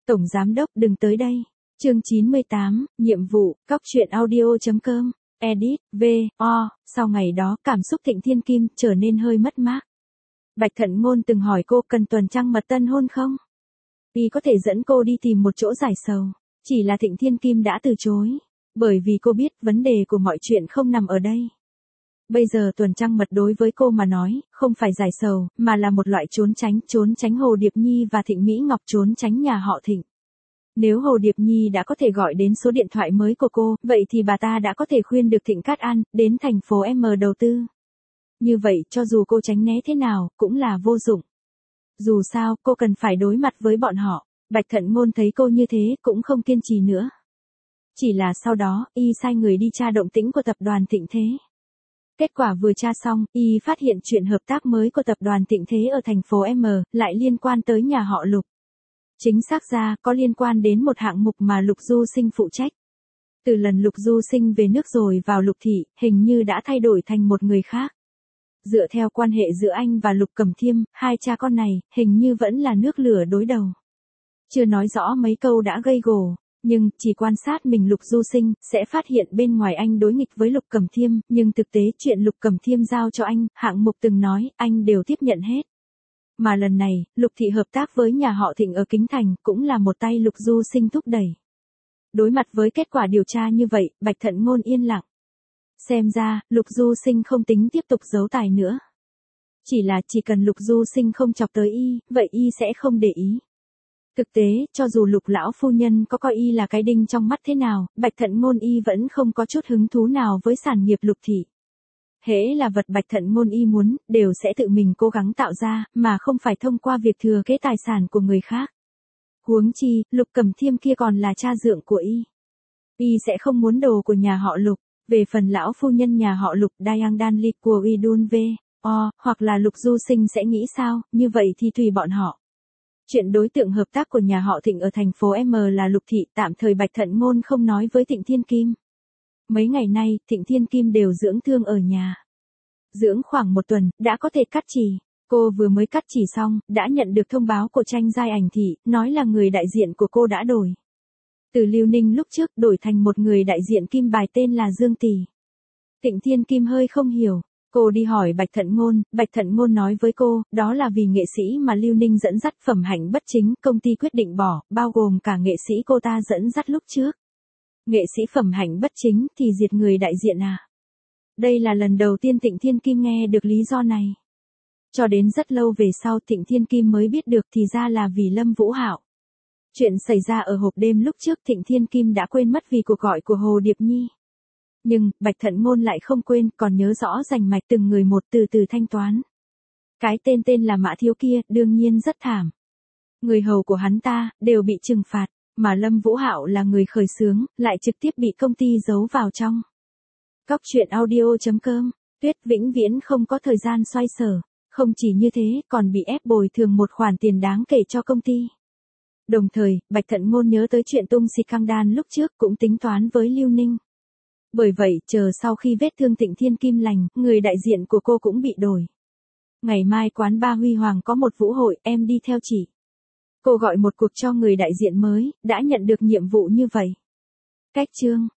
Tổng Giám đốc đừng tới đây. Chương 98, nhiệm vụ, Cóc truyện audio.com, edit, V.O. Sau ngày đó, cảm xúc Thịnh Thiên Kim trở nên hơi mất mát. Bạch Thận Ngôn từng hỏi cô cần tuần trăng mật tân hôn không? Y có thể dẫn cô đi tìm một chỗ giải sầu. Chỉ là Thịnh Thiên Kim đã từ chối. Bởi vì cô biết vấn đề của mọi chuyện không nằm ở đây. Bây giờ tuần trăng mật đối với cô mà nói, không phải giải sầu, mà là một loại trốn tránh Hồ Điệp Nhi và Thịnh Mỹ Ngọc, trốn tránh nhà họ Thịnh. Nếu Hồ Điệp Nhi đã có thể gọi đến số điện thoại mới của cô, vậy thì bà ta đã có thể khuyên được Thịnh Cát An đến thành phố M đầu tư. Như vậy, cho dù cô tránh né thế nào, cũng là vô dụng. Dù sao, cô cần phải đối mặt với bọn họ. Bạch Thận Ngôn thấy cô như thế, cũng không kiên trì nữa. Chỉ là sau đó, y sai người đi tra động tĩnh của tập đoàn Thịnh Thế. Kết quả vừa tra xong, y phát hiện chuyện hợp tác mới của tập đoàn Thịnh Thế ở thành phố M, lại liên quan tới nhà họ Lục. Chính xác ra, có liên quan đến một hạng mục mà Lục Du Sinh phụ trách. Từ lần Lục Du Sinh về nước rồi vào Lục Thị, hình như đã thay đổi thành một người khác. Dựa theo quan hệ giữa anh và Lục Cẩm Thiêm, hai cha con này, hình như vẫn là nước lửa đối đầu. Chưa nói rõ mấy câu đã gây gổ, nhưng chỉ quan sát mình Lục Du Sinh, sẽ phát hiện bên ngoài anh đối nghịch với Lục Cẩm Thiêm, nhưng thực tế chuyện Lục Cẩm Thiêm giao cho anh, hạng mục từng nói, anh đều tiếp nhận hết. Mà lần này, Lục Thị hợp tác với nhà họ Thịnh ở Kính Thành, cũng là một tay Lục Du Sinh thúc đẩy. Đối mặt với kết quả điều tra như vậy, Bạch Thận Ngôn yên lặng. Xem ra, Lục Du Sinh không tính tiếp tục giấu tài nữa. Chỉ là chỉ cần Lục Du Sinh không chọc tới y, vậy y sẽ không để ý. Thực tế, cho dù Lục lão phu nhân có coi y là cái đinh trong mắt thế nào, Bạch Thận Ngôn y vẫn không có chút hứng thú nào với sản nghiệp Lục Thị. Hễ là vật Bạch Thận Ngôn y muốn, đều sẽ tự mình cố gắng tạo ra, mà không phải thông qua việc thừa kế tài sản của người khác. Huống chi, Lục Cẩm Thiêm kia còn là cha dượng của y. Y sẽ không muốn đồ của nhà họ Lục. Về phần lão phu nhân nhà họ Lục Dayang Danli của Idun V.O. hoặc là Lục Du Sinh sẽ nghĩ sao, như vậy thì tùy bọn họ. Chuyện đối tượng hợp tác của nhà họ Thịnh ở thành phố M là Lục Thị, tạm thời Bạch Thận Ngôn không nói với Thịnh Thiên Kim. Mấy ngày nay, Thịnh Thiên Kim đều dưỡng thương ở nhà. Dưỡng khoảng một tuần, đã có thể cắt chỉ. Cô vừa mới cắt chỉ xong, đã nhận được thông báo của Tranh Giai Ảnh Thị, nói là người đại diện của cô đã đổi. Từ Lưu Ninh lúc trước đổi thành một người đại diện kim bài tên là Dương Tỷ. Thịnh Thiên Kim hơi không hiểu. Cô đi hỏi Bạch Thận Ngôn nói với cô, đó là vì nghệ sĩ mà Lưu Ninh dẫn dắt Phẩm Hạnh Bất Chính, công ty quyết định bỏ, bao gồm cả nghệ sĩ cô ta dẫn dắt lúc trước. Nghệ sĩ Phẩm Hạnh Bất Chính thì diệt người đại diện à? Đây là lần đầu tiên Thịnh Thiên Kim nghe được lý do này. Cho đến rất lâu về sau Thịnh Thiên Kim mới biết được thì ra là vì Lâm Vũ Hạo. Chuyện xảy ra ở hộp đêm lúc trước Thịnh Thiên Kim đã quên mất vì cuộc gọi của Hồ Điệp Nhi. Nhưng, Bạch Thận Ngôn lại không quên, còn nhớ rõ rành mạch từng người một từ từ thanh toán. Cái tên là Mã Thiếu kia, đương nhiên rất thảm. Người hầu của hắn ta, đều bị trừng phạt, mà Lâm Vũ Hạo là người khởi xướng, lại trực tiếp bị công ty giấu vào trong. Cóc truyện audio.com, Tuyết vĩnh viễn không có thời gian xoay sở, không chỉ như thế, còn bị ép bồi thường một khoản tiền đáng kể cho công ty. Đồng thời, Bạch Thận Ngôn nhớ tới chuyện tung xì căng đan lúc trước cũng tính toán với Lưu Ninh. Bởi vậy, chờ sau khi vết thương Thịnh Thiên Kim lành, người đại diện của cô cũng bị đổi. Ngày mai quán ba Huy Hoàng có một vũ hội, em đi theo chị. Cô gọi một cuộc cho người đại diện mới, đã nhận được nhiệm vụ như vậy. Cách chương